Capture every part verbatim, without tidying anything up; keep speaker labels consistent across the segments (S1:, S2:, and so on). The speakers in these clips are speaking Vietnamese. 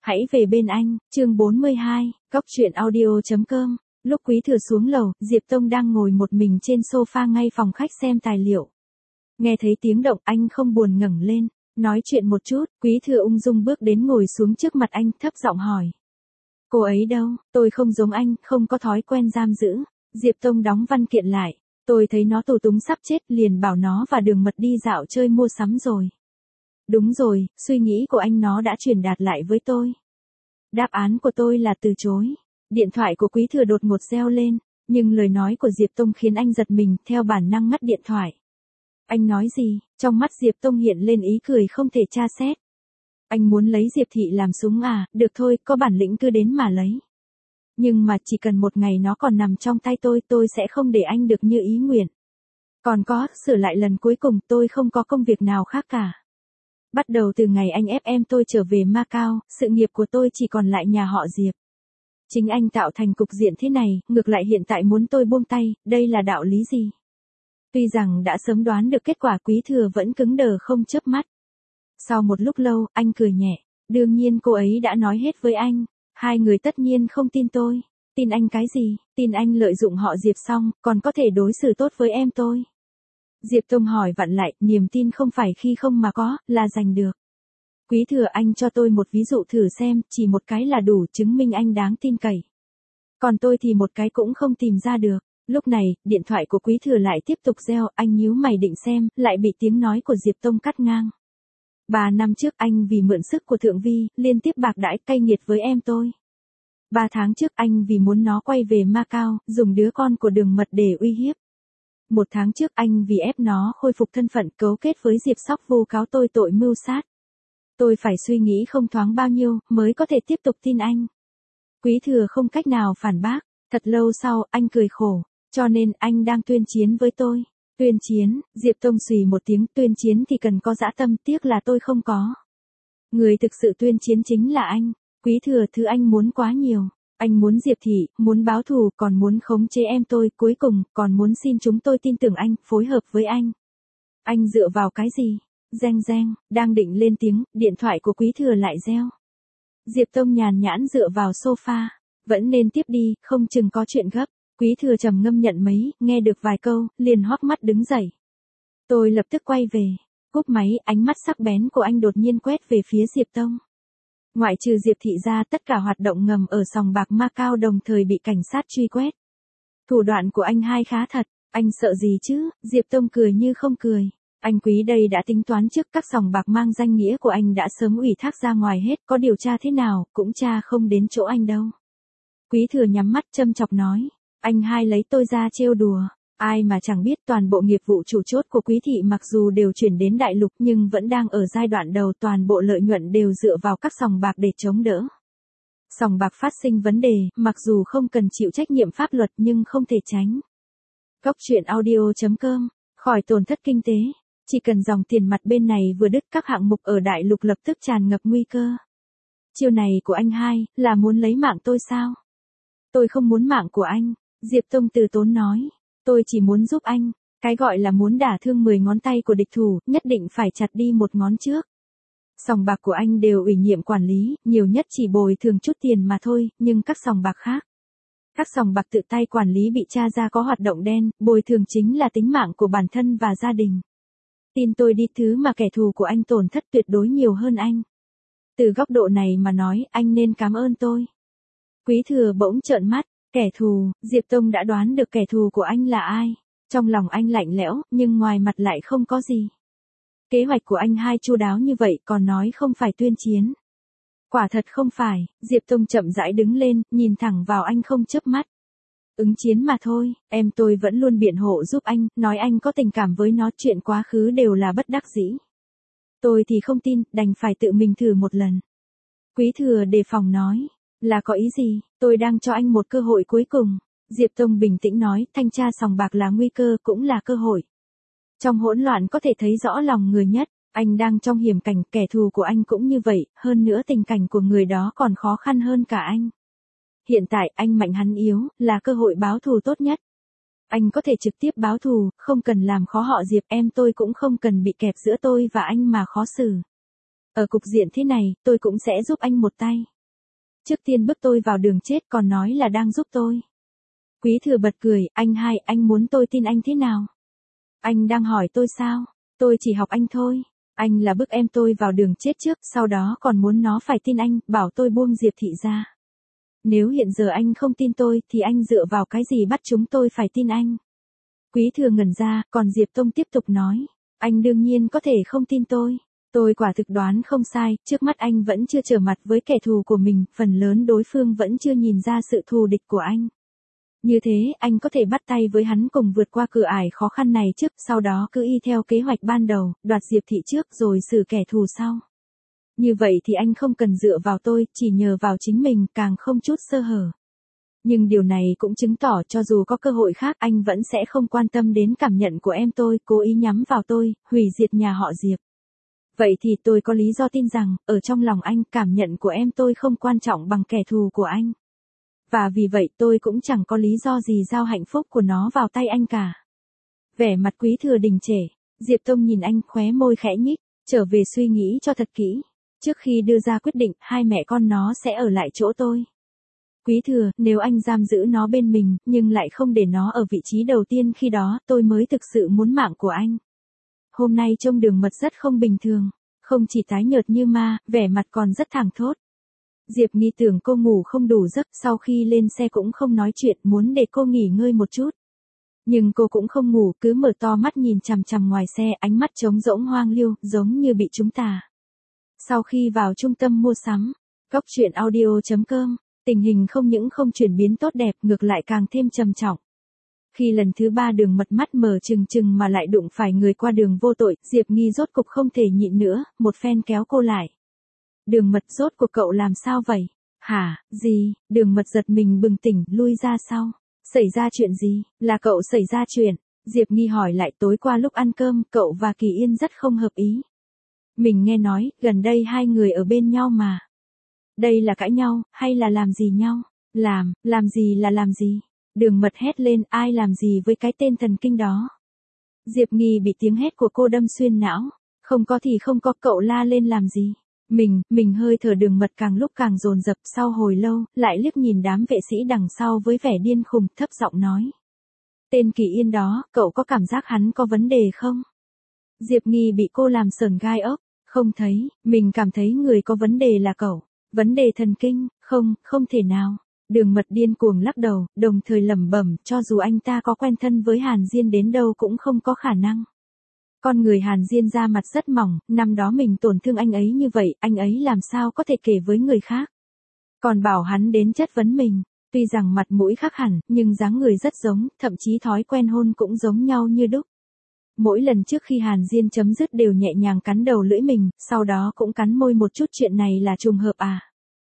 S1: Hãy về bên anh, chương bốn mươi hai, Cóc truyện audio chấm com. Lúc Quý Thừa xuống lầu, Diệp Tông đang ngồi một mình trên sofa ngay phòng khách xem tài liệu. Nghe thấy tiếng động, anh không buồn ngẩng lên, nói chuyện một chút. Quý Thừa ung dung bước đến ngồi xuống trước mặt anh, thấp giọng hỏi. Cô ấy đâu? Tôi không giống anh, không có thói quen giam giữ. Diệp Tông đóng văn kiện lại. Tôi thấy nó tù túng sắp chết, liền bảo nó và Đường Mật đi dạo chơi mua sắm rồi. Đúng rồi, suy nghĩ của anh nó đã truyền đạt lại với tôi. Đáp án của tôi là từ chối. Điện thoại của Quý Thừa đột ngột reo lên, nhưng lời nói của Diệp Tông khiến anh giật mình, theo bản năng ngắt điện thoại. Anh nói gì? Trong mắt Diệp Tông hiện lên ý cười không thể tra xét. Anh muốn lấy Diệp Thị làm súng à? Được thôi, có bản lĩnh cứ đến mà lấy. Nhưng mà chỉ cần một ngày nó còn nằm trong tay tôi, tôi sẽ không để anh được như ý nguyện. Còn có, sửa lại lần cuối cùng, tôi không có công việc nào khác cả. Bắt đầu từ ngày anh ép em tôi trở về Macau, sự nghiệp của tôi chỉ còn lại nhà họ Diệp. Chính anh tạo thành cục diện thế này, ngược lại hiện tại muốn tôi buông tay, đây là đạo lý gì? Tuy rằng đã sớm đoán được kết quả, Quý Thừa vẫn cứng đờ không chớp mắt. Sau một lúc lâu, anh cười nhẹ. Đương nhiên cô ấy đã nói hết với anh. Hai người tất nhiên không tin tôi. Tin anh cái gì? Tin anh lợi dụng họ Diệp xong, còn có thể đối xử tốt với em tôi. Diệp Tông hỏi vặn lại, niềm tin không phải khi không mà có, là giành được. Quý Thừa, anh cho tôi một ví dụ thử xem, chỉ một cái là đủ chứng minh anh đáng tin cậy. Còn tôi thì một cái cũng không tìm ra được. Lúc này, điện thoại của Quý Thừa lại tiếp tục reo, anh nhíu mày định xem, lại bị tiếng nói của Diệp Tông cắt ngang. Ba năm trước anh vì mượn sức của Thượng Vi, liên tiếp bạc đãi cay nghiệt với em tôi. Ba tháng trước anh vì muốn nó quay về Macau, dùng đứa con của Đường Mật để uy hiếp. Một tháng trước anh vì ép nó khôi phục thân phận, cấu kết với Diệp Sóc vu cáo tôi tội mưu sát. Tôi phải suy nghĩ không thoáng bao nhiêu, mới có thể tiếp tục tin anh. Quý Thừa không cách nào phản bác, thật lâu sau, anh cười khổ, cho nên anh đang tuyên chiến với tôi. Tuyên chiến? Diệp Tông xùy một tiếng, tuyên chiến thì cần có dã tâm, tiếc là tôi không có. Người thực sự tuyên chiến chính là anh. Quý Thừa, thứ anh muốn quá nhiều. Anh muốn Diệp Thị, muốn báo thù, còn muốn khống chế em tôi, cuối cùng, còn muốn xin chúng tôi tin tưởng anh, phối hợp với anh. Anh dựa vào cái gì? Reng reng, đang định lên tiếng, điện thoại của Quý Thừa lại reo. Diệp Tông nhàn nhãn dựa vào sofa. Vẫn nên tiếp đi, không chừng có chuyện gấp. Quý Thừa trầm ngâm nhận mấy, nghe được vài câu, liền hoắc mắt đứng dậy. Tôi lập tức quay về. Cúp máy, ánh mắt sắc bén của anh đột nhiên quét về phía Diệp Tông. Ngoại trừ Diệp Thị ra, tất cả hoạt động ngầm ở sòng bạc Macau đồng thời bị cảnh sát truy quét. Thủ đoạn của anh hai khá thật, anh sợ gì chứ? Diệp Tông cười như không cười. Anh Quý đây đã tính toán trước, các sòng bạc mang danh nghĩa của anh đã sớm ủy thác ra ngoài hết, có điều tra thế nào, cũng tra không đến chỗ anh đâu. Quý Thừa nhắm mắt châm chọc nói. Anh hai lấy tôi ra trêu đùa. Ai mà chẳng biết toàn bộ nghiệp vụ chủ chốt của Quý Thị mặc dù đều chuyển đến đại lục nhưng vẫn đang ở giai đoạn đầu, toàn bộ lợi nhuận đều dựa vào các sòng bạc để chống đỡ. Sòng bạc phát sinh vấn đề, mặc dù không cần chịu trách nhiệm pháp luật nhưng không thể tránh. Cóc truyện audio chấm com, khỏi tổn thất kinh tế. Chỉ cần dòng tiền mặt bên này vừa đứt, các hạng mục ở đại lục lập tức tràn ngập nguy cơ. Chiêu này của anh hai, là muốn lấy mạng tôi sao? Tôi không muốn mạng của anh. Diệp Tông từ tốn nói, tôi chỉ muốn giúp anh, cái gọi là muốn đả thương mười ngón tay của địch thủ, nhất định phải chặt đi một ngón trước. Sòng bạc của anh đều ủy nhiệm quản lý, nhiều nhất chỉ bồi thường chút tiền mà thôi, nhưng các sòng bạc khác. Các sòng bạc tự tay quản lý bị tra ra có hoạt động đen, bồi thường chính là tính mạng của bản thân và gia đình. Tin tôi đi, thứ mà kẻ thù của anh tổn thất tuyệt đối nhiều hơn anh. Từ góc độ này mà nói, anh nên cảm ơn tôi. Quý Thừa bỗng trợn mắt. Kẻ thù? Diệp Tông đã đoán được kẻ thù của anh là ai. Trong lòng anh lạnh lẽo, nhưng ngoài mặt lại không có gì. Kế hoạch của anh hai chu đáo như vậy, còn nói không phải tuyên chiến. Quả thật không phải. Diệp Tông chậm rãi đứng lên, nhìn thẳng vào anh không chớp mắt. Ứng chiến mà thôi, em tôi vẫn luôn biện hộ giúp anh, nói anh có tình cảm với nó, chuyện quá khứ đều là bất đắc dĩ. Tôi thì không tin, đành phải tự mình thử một lần. Quý Thừa đề phòng nói. Là có ý gì? Tôi đang cho anh một cơ hội cuối cùng. Diệp Tông bình tĩnh nói, thanh tra sòng bạc là nguy cơ, cũng là cơ hội. Trong hỗn loạn có thể thấy rõ lòng người nhất. Anh đang trong hiểm cảnh, kẻ thù của anh cũng như vậy, hơn nữa tình cảnh của người đó còn khó khăn hơn cả anh. Hiện tại anh mạnh hắn yếu, là cơ hội báo thù tốt nhất. Anh có thể trực tiếp báo thù, không cần làm khó họ Diệp, em tôi cũng không cần bị kẹp giữa tôi và anh mà khó xử. Ở cục diện thế này, tôi cũng sẽ giúp anh một tay. trước tiên bức tôi vào đường chết còn nói là đang giúp tôi. Quý Thừa bật cười, anh hai, anh muốn tôi tin anh thế nào? Anh đang hỏi tôi sao? Tôi chỉ học anh thôi. Anh là bức em tôi vào đường chết trước, sau đó còn muốn nó phải tin anh, bảo tôi buông Diệp Thị ra. Nếu hiện giờ anh không tin tôi, thì anh dựa vào cái gì bắt chúng tôi phải tin anh? Quý Thừa ngẩn ra, còn Diệp Tông tiếp tục nói. Anh đương nhiên có thể không tin tôi. Tôi quả thực đoán không sai, trước mắt anh vẫn chưa trở mặt với kẻ thù của mình, phần lớn đối phương vẫn chưa nhìn ra sự thù địch của anh. Như thế, anh có thể bắt tay với hắn cùng vượt qua cửa ải khó khăn này trước, sau đó cứ y theo kế hoạch ban đầu, đoạt Diệp Thị trước rồi xử kẻ thù sau. Như vậy thì anh không cần dựa vào tôi, chỉ nhờ vào chính mình, càng không chút sơ hở. Nhưng điều này cũng chứng tỏ cho dù có cơ hội khác anh vẫn sẽ không quan tâm đến cảm nhận của em tôi, cố ý nhắm vào tôi, hủy diệt nhà họ Diệp. Vậy thì tôi có lý do tin rằng, ở trong lòng anh cảm nhận của em tôi không quan trọng bằng kẻ thù của anh. Và vì vậy tôi cũng chẳng có lý do gì giao hạnh phúc của nó vào tay anh cả. Vẻ mặt Quý Thừa đình trệ, Diệp Tông nhìn anh khóe môi khẽ nhích, trở về suy nghĩ cho thật kỹ. Trước khi đưa ra quyết định, hai mẹ con nó sẽ ở lại chỗ tôi. Quý Thừa, nếu anh giam giữ nó bên mình, nhưng lại không để nó ở vị trí đầu tiên khi đó, tôi mới thực sự muốn mạng của anh. Hôm nay trông Đường Mật rất không bình thường, không chỉ tái nhợt như ma, vẻ mặt còn rất thảng thốt. Diệp Nghi tưởng cô ngủ không đủ giấc, sau khi lên xe cũng không nói chuyện, muốn để cô nghỉ ngơi một chút. Nhưng cô cũng không ngủ, cứ mở to mắt nhìn chằm chằm ngoài xe, ánh mắt trống rỗng hoang liêu, giống như bị trúng tà. Sau khi vào trung tâm mua sắm, Cóc Truyện Audio chấm com, tình hình không những không chuyển biến tốt đẹp, ngược lại càng thêm trầm trọng. Khi lần thứ ba Đường Mật mắt mở trừng trừng mà lại đụng phải người qua đường vô tội, Diệp Nghi rốt cục không thể nhịn nữa, một phen kéo cô lại. Đường Mật, rốt cuộc cậu làm sao vậy? Hả, gì? Đường Mật giật mình bừng tỉnh, lui ra sau. Xảy ra chuyện gì? Là cậu xảy ra chuyện? Diệp Nghi hỏi lại, tối qua lúc ăn cơm, cậu và Kỳ Yên rất không hợp ý. Mình nghe nói, gần đây hai người ở bên nhau mà. Đây là cãi nhau, hay là làm gì nhau? Làm, làm gì là làm gì? Đường Mật hét lên, ai làm gì với cái tên thần kinh đó? Diệp Nghi bị tiếng hét của cô đâm xuyên não. Không có thì không có, cậu la lên làm gì? Mình, mình hơi thở. Đường Mật càng lúc càng dồn dập, sau hồi lâu, lại liếc nhìn đám vệ sĩ đằng sau với vẻ điên khùng, thấp giọng nói. Tên Kỳ Yên đó, cậu có cảm giác hắn có vấn đề không? Diệp Nghi bị cô làm sởn gai ốc, không thấy, mình cảm thấy người có vấn đề là cậu. Vấn đề thần kinh, không, không thể nào. Đường Mật điên cuồng lắc đầu, đồng thời lẩm bẩm, cho dù anh ta có quen thân với Hàn Diên đến đâu cũng không có khả năng. Con người Hàn Diên da mặt rất mỏng, năm đó mình tổn thương anh ấy như vậy, anh ấy làm sao có thể kể với người khác. Còn bảo hắn đến chất vấn mình, tuy rằng mặt mũi khác hẳn, nhưng dáng người rất giống, thậm chí thói quen hôn cũng giống nhau như đúc. Mỗi lần trước khi Hàn Diên chấm dứt đều nhẹ nhàng cắn đầu lưỡi mình, sau đó cũng cắn môi một chút. Chuyện này là trùng hợp à?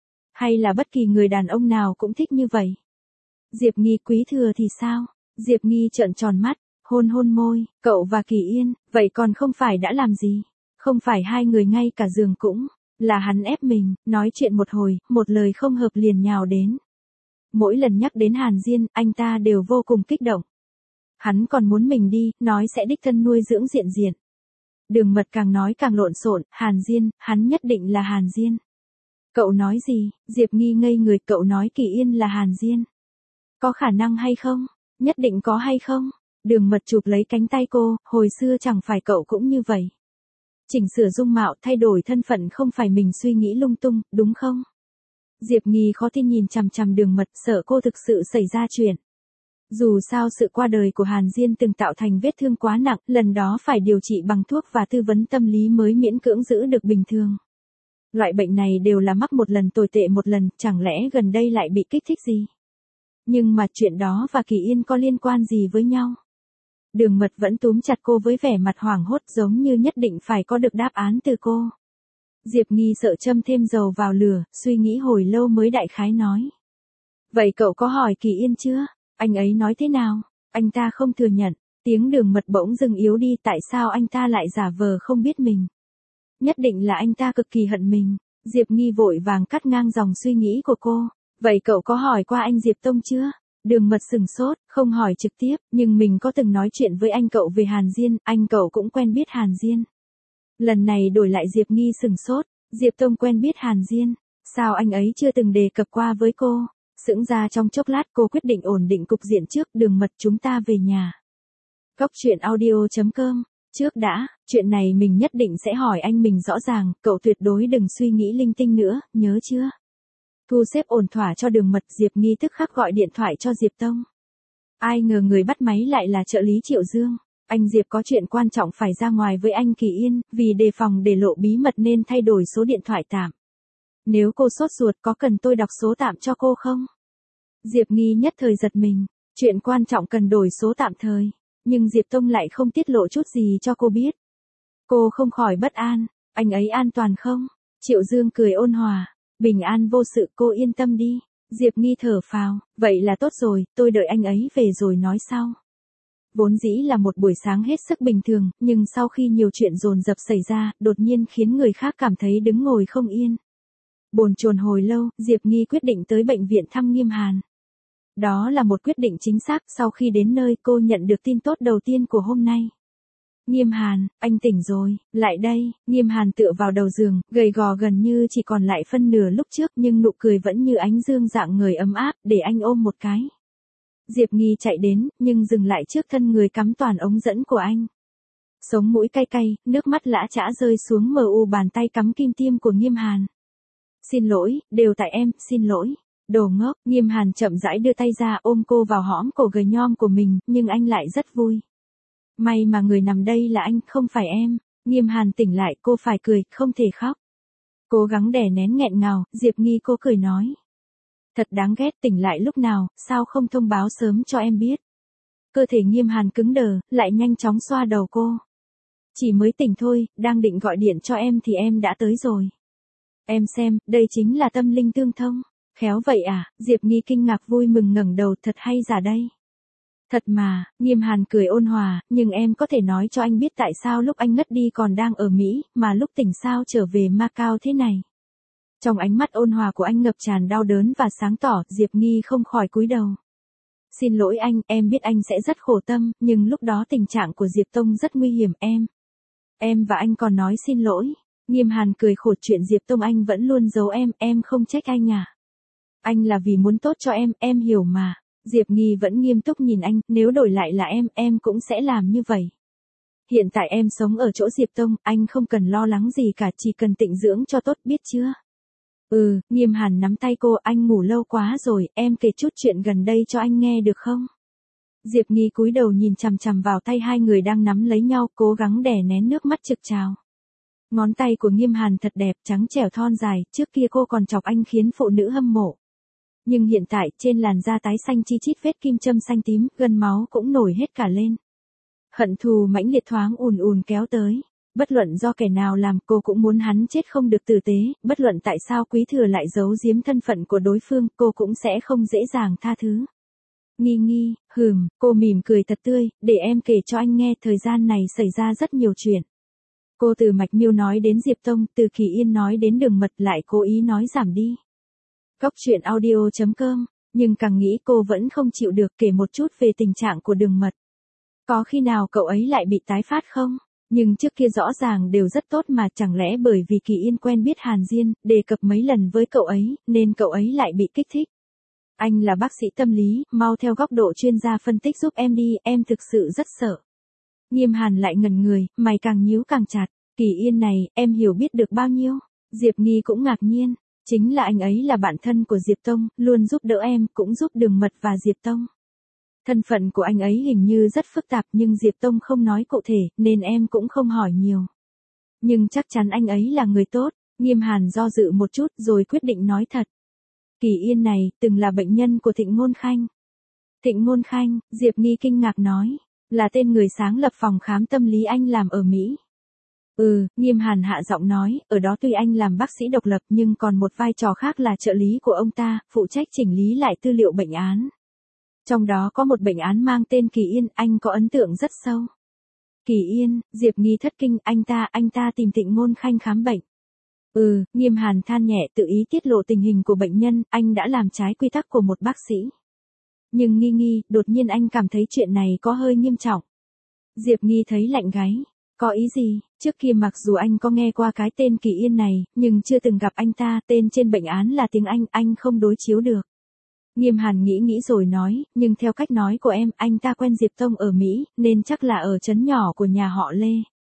S1: Hay là bất kỳ người đàn ông nào cũng thích như vậy? Diệp Nghi, Quý Thừa thì sao? Diệp Nghi trợn tròn mắt, hôn hôn môi, cậu và Kỳ Yên, vậy còn không phải đã làm gì? Không phải hai người ngay cả giường cũng, là hắn ép mình, nói chuyện một hồi, một lời không hợp liền nhào đến. Mỗi lần nhắc đến Hàn Diên, anh ta đều vô cùng kích động. Hắn còn muốn mình đi, nói sẽ đích thân nuôi dưỡng diện diện. Đường Mật càng nói càng lộn xộn, Hàn Diên, hắn nhất định là Hàn Diên. Cậu nói gì? Diệp Nghi ngây người, cậu nói Kỳ Yên là Hàn Diên. Có khả năng hay không? Nhất định có hay không? Đường Mật chụp lấy cánh tay cô, hồi xưa chẳng phải cậu cũng như vậy. Chỉnh sửa dung mạo, thay đổi thân phận không phải mình suy nghĩ lung tung, đúng không? Diệp Nghi khó tin nhìn chằm chằm Đường Mật, sợ cô thực sự xảy ra chuyện. Dù sao sự qua đời của Hàn Diên từng tạo thành vết thương quá nặng, lần đó phải điều trị bằng thuốc và tư vấn tâm lý mới miễn cưỡng giữ được bình thường. Loại bệnh này đều là mắc một lần tồi tệ một lần, chẳng lẽ gần đây lại bị kích thích gì? Nhưng mà chuyện đó và Kỳ Yên có liên quan gì với nhau? Đường Mật vẫn túm chặt cô với vẻ mặt hoảng hốt, giống như nhất định phải có được đáp án từ cô. Diệp Nghi sợ châm thêm dầu vào lửa, suy nghĩ hồi lâu mới đại khái nói. Vậy cậu có hỏi Kỳ Yên chưa? Anh ấy nói thế nào? Anh ta không thừa nhận. Tiếng Đường Mật bỗng dừng yếu đi, tại sao anh ta lại giả vờ không biết mình? Nhất định là anh ta cực kỳ hận mình. Diệp Nghi vội vàng cắt ngang dòng suy nghĩ của cô. Vậy cậu có hỏi qua anh Diệp Tông chưa? Đường Mật sừng sốt, không hỏi trực tiếp, nhưng mình có từng nói chuyện với anh cậu về Hàn Diên, anh cậu cũng quen biết Hàn Diên. Lần này đổi lại Diệp Nghi sừng sốt, Diệp Tông quen biết Hàn Diên. Sao anh ấy chưa từng đề cập qua với cô? Sững ra trong chốc lát cô quyết định ổn định cục diện trước, Đường Mật chúng ta về nhà. Cốc truyện audio chấm com. Trước đã, chuyện này mình nhất định sẽ hỏi anh mình rõ ràng, cậu tuyệt đối đừng suy nghĩ linh tinh nữa, nhớ chưa? Thu xếp ổn thỏa cho Đường Mật, Diệp Nghi tức khắc gọi điện thoại cho Diệp Tông. Ai ngờ người bắt máy lại là trợ lý Triệu Dương. Anh Diệp có chuyện quan trọng phải ra ngoài với anh Kỳ Yên, vì đề phòng để lộ bí mật nên thay đổi số điện thoại tạm. Nếu cô sốt ruột có cần tôi đọc số tạm cho cô không? Diệp Nghi nhất thời giật mình, chuyện quan trọng cần đổi số tạm thời, nhưng Diệp Tông lại không tiết lộ chút gì cho cô biết. Cô không khỏi bất an, anh ấy an toàn không? Triệu Dương cười ôn hòa, bình an vô sự, cô yên tâm đi. Diệp Nghi thở phào, vậy là tốt rồi, tôi đợi anh ấy về rồi nói sau. Vốn dĩ là một buổi sáng hết sức bình thường, nhưng sau khi nhiều chuyện dồn dập xảy ra, đột nhiên khiến người khác cảm thấy đứng ngồi không yên. Bồn chồn hồi lâu, Diệp Nghi quyết định tới bệnh viện thăm Nghiêm Hàn. Đó là một quyết định chính xác, sau khi đến nơi cô nhận được tin tốt đầu tiên của hôm nay. Nghiêm Hàn, anh tỉnh rồi, lại đây. Nghiêm Hàn tựa vào đầu giường, gầy gò gần như chỉ còn lại phân nửa lúc trước, nhưng nụ cười vẫn như ánh dương dạng người ấm áp, để anh ôm một cái. Diệp Nghi chạy đến, nhưng dừng lại trước thân người cắm toàn ống dẫn của anh. Sống mũi cay cay, nước mắt lã chã rơi xuống mờ u bàn tay cắm kim tiêm của Nghiêm Hàn. Xin lỗi, đều tại em, xin lỗi. Đồ ngốc. Nghiêm Hàn chậm rãi đưa tay ra ôm cô vào hõm cổ gầy nhom của mình, nhưng anh lại rất vui. May mà người nằm đây là anh, không phải em. Nghiêm Hàn tỉnh lại, cô phải cười, không thể khóc. Cố gắng đè nén nghẹn ngào, Diệp Nghi cô cười nói. Thật đáng ghét, tỉnh lại lúc nào, sao không thông báo sớm cho em biết. Cơ thể Nghiêm Hàn cứng đờ, lại nhanh chóng xoa đầu cô. Chỉ mới tỉnh thôi, đang định gọi điện cho em thì em đã tới rồi. Em xem, đây chính là tâm linh tương thông. Khéo vậy à? Diệp Nghi kinh ngạc vui mừng ngẩng đầu, thật hay giả đây. Thật mà. Nghiêm Hàn cười ôn hòa, nhưng em có thể nói cho anh biết tại sao lúc anh ngất đi còn đang ở Mỹ, mà lúc tỉnh sao trở về Macau thế này. Trong ánh mắt ôn hòa của anh ngập tràn đau đớn và sáng tỏ, Diệp Nghi không khỏi cúi đầu. Xin lỗi anh, em biết anh sẽ rất khổ tâm, nhưng lúc đó tình trạng của Diệp Tông rất nguy hiểm em. Em và anh còn nói xin lỗi. Nghiêm Hàn cười khổ, chuyện Diệp Tông anh vẫn luôn giấu em, em không trách anh à. Anh là vì muốn tốt cho em, em hiểu mà. Diệp Nghi vẫn nghiêm túc nhìn anh, nếu đổi lại là em, em cũng sẽ làm như vậy. Hiện tại em sống ở chỗ Diệp Tông, anh không cần lo lắng gì cả, chỉ cần tịnh dưỡng cho tốt, biết chưa? Ừ. Nghiêm Hàn nắm tay cô, anh ngủ lâu quá rồi, em kể chút chuyện gần đây cho anh nghe được không? Diệp Nghi cúi đầu nhìn chằm chằm vào tay hai người đang nắm lấy nhau, cố gắng đè nén nước mắt trực trào. Ngón tay của Nghiêm Hàn thật đẹp, trắng trẻo thon dài, trước kia cô còn chọc anh khiến phụ nữ hâm mộ. Nhưng hiện tại, trên làn da tái xanh chi chít vết kim châm xanh tím, gân máu cũng nổi hết cả lên. Hận thù mãnh liệt thoáng ùn ùn kéo tới. Bất luận do kẻ nào làm, cô cũng muốn hắn chết không được tử tế, bất luận tại sao Quý Thừa lại giấu giếm thân phận của đối phương, cô cũng sẽ không dễ dàng tha thứ. Nghi nghi, hừm, cô mỉm cười thật tươi, để em kể cho anh nghe, thời gian này xảy ra rất nhiều chuyện. Cô từ Mạch Miêu nói đến Diệp Tông, từ Kỳ Yên nói đến Đường Mật, lại cố ý nói giảm đi. Cốc truyện audio chấm com, nhưng càng nghĩ cô vẫn không chịu được, kể một chút về tình trạng của Đường Mật. Có khi nào cậu ấy lại bị tái phát không? Nhưng trước kia rõ ràng đều rất tốt mà, chẳng lẽ bởi vì Kỳ Yên quen biết Hàn Diên, đề cập mấy lần với cậu ấy, nên cậu ấy lại bị kích thích. Anh là bác sĩ tâm lý, mau theo góc độ chuyên gia phân tích giúp em đi, em thực sự rất sợ. Nghiêm Hàn lại ngẩn người, mày càng nhíu càng chặt. Kỳ Yên này, em hiểu biết được bao nhiêu? Diệp Nghi cũng ngạc nhiên. Chính là anh ấy là bạn thân của Diệp Tông, luôn giúp đỡ em, cũng giúp Đường Mật và Diệp Tông. Thân phận của anh ấy hình như rất phức tạp, nhưng Diệp Tông không nói cụ thể, nên em cũng không hỏi nhiều. Nhưng chắc chắn anh ấy là người tốt. Nghiêm Hàn do dự một chút rồi quyết định nói thật. Kỳ Yên này, từng là bệnh nhân của Thịnh Ngôn Khanh. Thịnh Ngôn Khanh, Diệp Nghi kinh ngạc nói, là tên người sáng lập phòng khám tâm lý anh làm ở Mỹ. Ừ, Nghiêm Hàn hạ giọng nói, ở đó tuy anh làm bác sĩ độc lập nhưng còn một vai trò khác là trợ lý của ông ta, phụ trách chỉnh lý lại tư liệu bệnh án. Trong đó có một bệnh án mang tên Kỳ Yên, anh có ấn tượng rất sâu. Kỳ Yên, Diệp Nghi thất kinh, anh ta, anh ta tìm Thịnh Ngôn Khanh khám bệnh. Ừ, Nghiêm Hàn than nhẹ, tự ý tiết lộ tình hình của bệnh nhân, anh đã làm trái quy tắc của một bác sĩ. Nhưng nghi nghi, đột nhiên anh cảm thấy chuyện này có hơi nghiêm trọng. Diệp Nghi thấy lạnh gáy. Có ý gì? Trước kia mặc dù anh có nghe qua cái tên Kỳ Yên này, nhưng chưa từng gặp anh ta, tên trên bệnh án là tiếng Anh, anh không đối chiếu được. Nghiêm Hàn nghĩ nghĩ rồi nói, nhưng theo cách nói của em, anh ta quen Diệp Tông ở Mỹ, nên chắc là ở trấn nhỏ của nhà họ Lê.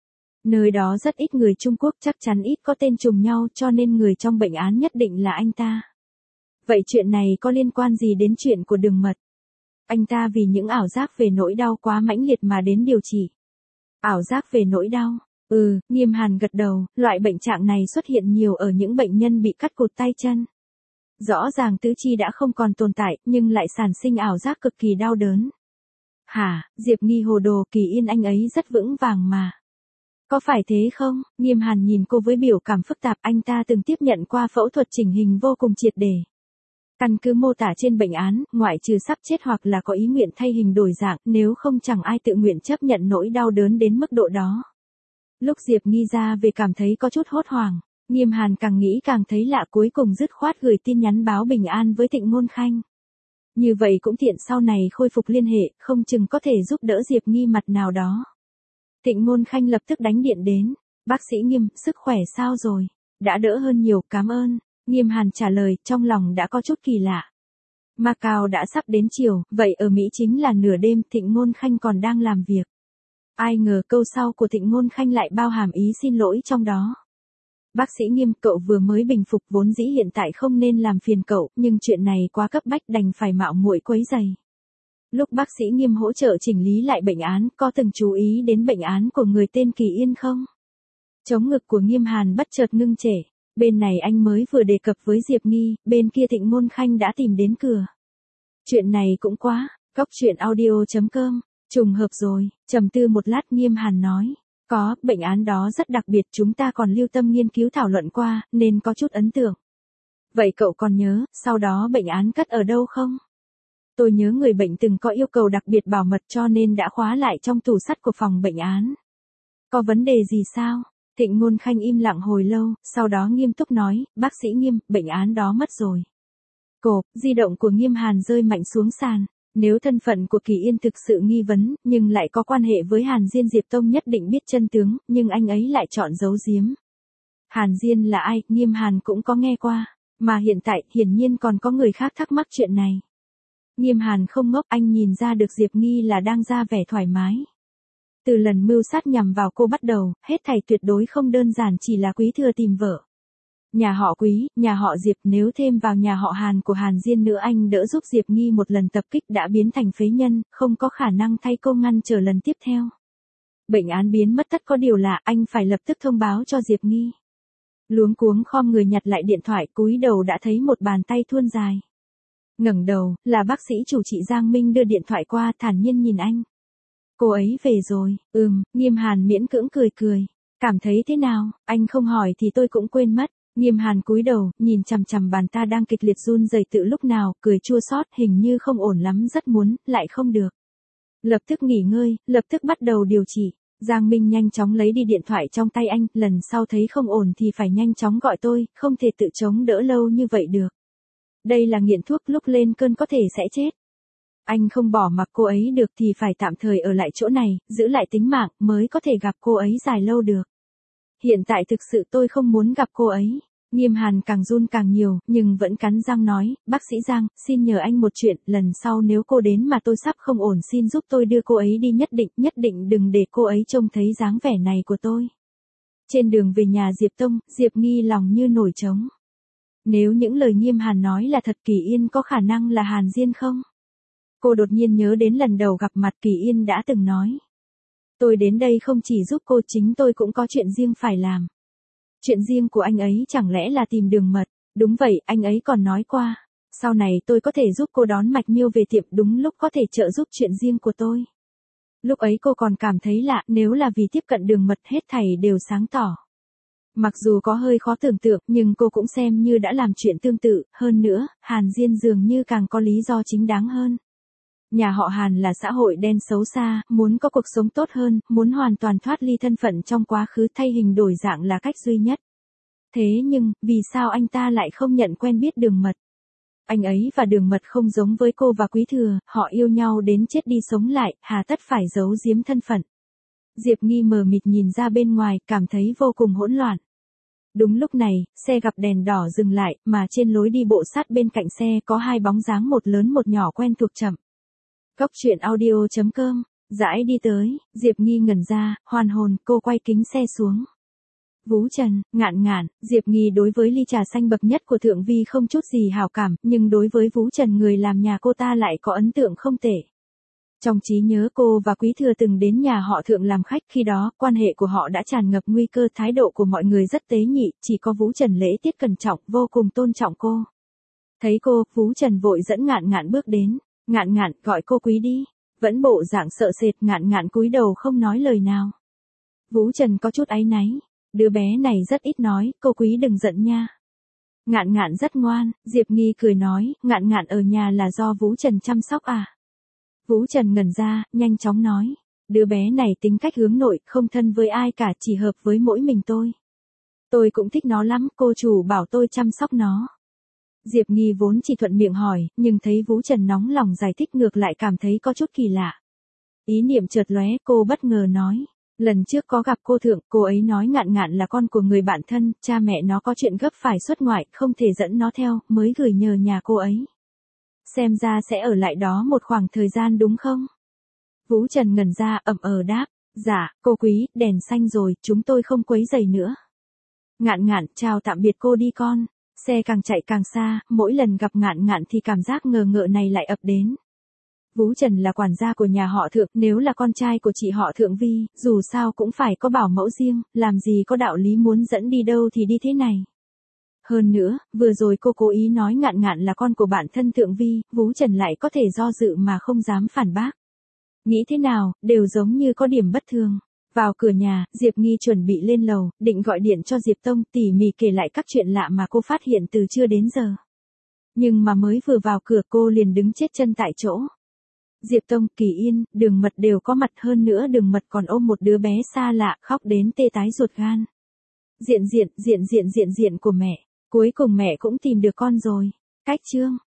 S1: Nơi đó rất ít người Trung Quốc, chắc chắn ít có tên trùng nhau, cho nên người trong bệnh án nhất định là anh ta. Vậy chuyện này có liên quan gì đến chuyện của Đường Mật? Anh ta vì những ảo giác về nỗi đau quá mãnh liệt mà đến điều trị. Ảo giác về nỗi đau? Ừ, Nghiêm Hàn gật đầu, loại bệnh trạng này xuất hiện nhiều ở những bệnh nhân bị cắt cụt tay chân. Rõ ràng tứ chi đã không còn tồn tại, nhưng lại sản sinh ảo giác cực kỳ đau đớn. Hả, Diệp Nghi hồ đồ, Kỳ Yên anh ấy rất vững vàng mà. Có phải thế không? Nghiêm Hàn nhìn cô với biểu cảm phức tạp, anh ta từng tiếp nhận qua phẫu thuật chỉnh hình vô cùng triệt để. Căn cứ mô tả trên bệnh án, ngoại trừ sắp chết hoặc là có ý nguyện thay hình đổi dạng, nếu không chẳng ai tự nguyện chấp nhận nỗi đau đớn đến mức độ đó. Lúc Diệp Nghi ra về cảm thấy có chút hốt hoảng, Nghiêm Hàn càng nghĩ càng thấy lạ, cuối cùng dứt khoát gửi tin nhắn báo bình an với Thịnh Ngôn Khanh. Như vậy cũng tiện sau này khôi phục liên hệ, không chừng có thể giúp đỡ Diệp Nghi mặt nào đó. Thịnh Ngôn Khanh lập tức đánh điện đến. Bác sĩ Nghiêm, sức khỏe sao rồi? Đã đỡ hơn nhiều, cảm ơn. Nghiêm Hàn trả lời, trong lòng đã có chút kỳ lạ. Macau đã sắp đến chiều, vậy ở Mỹ chính là nửa đêm, Thịnh Ngôn Khanh còn đang làm việc. Ai ngờ câu sau của Thịnh Ngôn Khanh lại bao hàm ý xin lỗi trong đó. Bác sĩ Nghiêm, cậu vừa mới bình phục, vốn dĩ hiện tại không nên làm phiền cậu, nhưng chuyện này quá cấp bách đành phải mạo muội quấy rầy. Lúc bác sĩ Nghiêm hỗ trợ chỉnh lý lại bệnh án, có từng chú ý đến bệnh án của người tên Kỳ Yên không? Chống ngực của Nghiêm Hàn bất chợt ngưng trệ. Bên này anh mới vừa đề cập với Diệp Nghi, bên kia Thịnh Ngôn Khanh đã tìm đến cửa. Chuyện này cũng quá, Cóc truyện audio chấm com, trùng hợp rồi, trầm tư một lát Nghiêm Hàn nói. Có, bệnh án đó rất đặc biệt, chúng ta còn lưu tâm nghiên cứu thảo luận qua, nên có chút ấn tượng. Vậy cậu còn nhớ, sau đó bệnh án cất ở đâu không? Tôi nhớ người bệnh từng có yêu cầu đặc biệt bảo mật cho nên đã khóa lại trong tủ sắt của phòng bệnh án. Có vấn đề gì sao? Thịnh Ngôn Khanh im lặng hồi lâu, sau đó nghiêm túc nói, bác sĩ Nghiêm, bệnh án đó mất rồi. Cộp, di động của Nghiêm Hàn rơi mạnh xuống sàn. Nếu thân phận của Kỳ Yên thực sự nghi vấn, nhưng lại có quan hệ với Hàn Diên, Diệp Tông nhất định biết chân tướng, nhưng anh ấy lại chọn giấu giếm. Hàn Diên là ai, Nghiêm Hàn cũng có nghe qua, mà hiện tại, hiển nhiên còn có người khác thắc mắc chuyện này. Nghiêm Hàn không ngốc, anh nhìn ra được Diệp Nghi là đang ra vẻ thoải mái. Từ lần mưu sát nhằm vào cô bắt đầu, hết thảy tuyệt đối không đơn giản chỉ là Quý Thừa tìm vợ. Nhà họ Quý, nhà họ Diệp, nếu thêm vào nhà họ Hàn của Hàn Diên nữa, anh đỡ giúp Diệp Nghi một lần tập kích đã biến thành phế nhân, không có khả năng thay cô ngăn trở lần tiếp theo. Bệnh án biến mất, tất có điều lạ, anh phải lập tức thông báo cho Diệp Nghi. Luống cuống khom người nhặt lại điện thoại, cúi đầu đã thấy một bàn tay thuôn dài. Ngẩng đầu, là bác sĩ chủ trị Giang Minh đưa điện thoại qua, thản nhiên nhìn anh. Cô ấy về rồi, ừm, Nghiêm Hàn miễn cưỡng cười cười. Cảm thấy thế nào, anh không hỏi thì tôi cũng quên mất. Nghiêm Hàn cúi đầu, nhìn chằm chằm bàn ta đang kịch liệt run rẩy tự lúc nào, cười chua xót, hình như không ổn lắm, rất muốn, lại không được. Lập tức nghỉ ngơi, lập tức bắt đầu điều trị. Giang Minh nhanh chóng lấy đi điện thoại trong tay anh, lần sau thấy không ổn thì phải nhanh chóng gọi tôi, không thể tự chống đỡ lâu như vậy được. Đây là nghiện thuốc, lúc lên cơn có thể sẽ chết. Anh không bỏ mặc cô ấy được thì phải tạm thời ở lại chỗ này, giữ lại tính mạng, mới có thể gặp cô ấy dài lâu được. Hiện tại thực sự tôi không muốn gặp cô ấy. Nghiêm Hàn càng run càng nhiều, nhưng vẫn cắn răng nói, bác sĩ Giang, xin nhờ anh một chuyện, lần sau nếu cô đến mà tôi sắp không ổn xin giúp tôi đưa cô ấy đi, nhất định, nhất định đừng để cô ấy trông thấy dáng vẻ này của tôi. Trên đường về nhà Diệp Tông, Diệp Nghi lòng như nổi trống. Nếu những lời Nghiêm Hàn nói là thật, Kỳ Yên có khả năng là Hàn Diên không? Cô đột nhiên nhớ đến lần đầu gặp mặt Kỳ Yên đã từng nói. Tôi đến đây không chỉ giúp cô, chính tôi cũng có chuyện riêng phải làm. Chuyện riêng của anh ấy chẳng lẽ là tìm Đường Mật? Đúng vậy, anh ấy còn nói qua. Sau này tôi có thể giúp cô đón Mạch Miêu về tiệm, đúng lúc có thể trợ giúp chuyện riêng của tôi. Lúc ấy cô còn cảm thấy lạ, nếu là vì tiếp cận Đường Mật hết thảy đều sáng tỏ. Mặc dù có hơi khó tưởng tượng, nhưng cô cũng xem như đã làm chuyện tương tự, hơn nữa, Hàn Diên dường như càng có lý do chính đáng hơn. Nhà họ Hàn là xã hội đen xấu xa, muốn có cuộc sống tốt hơn, muốn hoàn toàn thoát ly thân phận trong quá khứ, thay hình đổi dạng là cách duy nhất. Thế nhưng, vì sao anh ta lại không nhận quen biết Đường Mật? Anh ấy và Đường Mật không giống với cô và Quý Thừa, họ yêu nhau đến chết đi sống lại, hà tất phải giấu giếm thân phận. Diệp Nghi mờ mịt nhìn ra bên ngoài, cảm thấy vô cùng hỗn loạn. Đúng lúc này, xe gặp đèn đỏ dừng lại, mà trên lối đi bộ sát bên cạnh xe có hai bóng dáng một lớn một nhỏ quen thuộc chậm. Cốc truyện audio chấm com, dãi đi tới, Diệp Nghi ngẩn ra, hoàn hồn, cô quay kính xe xuống. Vú Trần, Ngạn Ngạn, Diệp Nghi đối với ly trà xanh bậc nhất của Thượng Vi không chút gì hảo cảm, nhưng đối với Vú Trần người làm nhà cô ta lại có ấn tượng không tệ. Trong trí nhớ cô và Quý Thừa từng đến nhà họ Thượng làm khách, khi đó, quan hệ của họ đã tràn ngập nguy cơ, thái độ của mọi người rất tế nhị, chỉ có Vú Trần lễ tiết cẩn trọng, vô cùng tôn trọng cô. Thấy cô, Vú Trần vội dẫn Ngạn Ngạn bước đến. Ngạn Ngạn, gọi cô Quý đi. Vẫn bộ dạng sợ sệt, Ngạn Ngạn cúi đầu không nói lời nào. Vú Trần có chút áy náy. Đứa bé này rất ít nói, cô Quý đừng giận nha. Ngạn Ngạn rất ngoan, Diệp Nghi cười nói, Ngạn Ngạn ở nhà là do Vú Trần chăm sóc à? Vú Trần ngẩn ra, nhanh chóng nói. Đứa bé này tính cách hướng nội, không thân với ai cả, chỉ hợp với mỗi mình tôi. Tôi cũng thích nó lắm, cô chủ bảo tôi chăm sóc nó. Diệp Nghi vốn chỉ thuận miệng hỏi, nhưng thấy Vú Trần nóng lòng giải thích ngược lại cảm thấy có chút kỳ lạ. Ý niệm chợt lóe, cô bất ngờ nói. Lần trước có gặp cô Thượng, cô ấy nói Ngạn Ngạn là con của người bạn thân, cha mẹ nó có chuyện gấp phải xuất ngoại, không thể dẫn nó theo, mới gửi nhờ nhà cô ấy. Xem ra sẽ ở lại đó một khoảng thời gian đúng không? Vú Trần ngẩn ra, ậm ờ đáp. Dạ, cô Quý, đèn xanh rồi, chúng tôi không quấy rầy nữa. Ngạn Ngạn, chào tạm biệt cô đi con. Xe càng chạy càng xa, mỗi lần gặp Ngạn Ngạn thì cảm giác ngờ ngợ này lại ập đến. Vú Trần là quản gia của nhà họ Thượng, nếu là con trai của chị họ Thượng Vi, dù sao cũng phải có bảo mẫu riêng, làm gì có đạo lý muốn dẫn đi đâu thì đi thế này. Hơn nữa, vừa rồi cô cố ý nói Ngạn Ngạn là con của bạn thân Thượng Vi, Vú Trần lại có thể do dự mà không dám phản bác. Nghĩ thế nào, đều giống như có điểm bất thường. Vào cửa nhà, Diệp Nghi chuẩn bị lên lầu, định gọi điện cho Diệp Tông tỉ mỉ kể lại các chuyện lạ mà cô phát hiện từ trưa đến giờ. Nhưng mà mới vừa vào cửa cô liền đứng chết chân tại chỗ. Diệp Tông, Kỳ Yên, Đường Mật đều có mặt, hơn nữa Đường Mật còn ôm một đứa bé xa lạ, khóc đến tê tái ruột gan. Diện diện, diện diện diện diện của mẹ, cuối cùng mẹ cũng tìm được con rồi. Cách chương.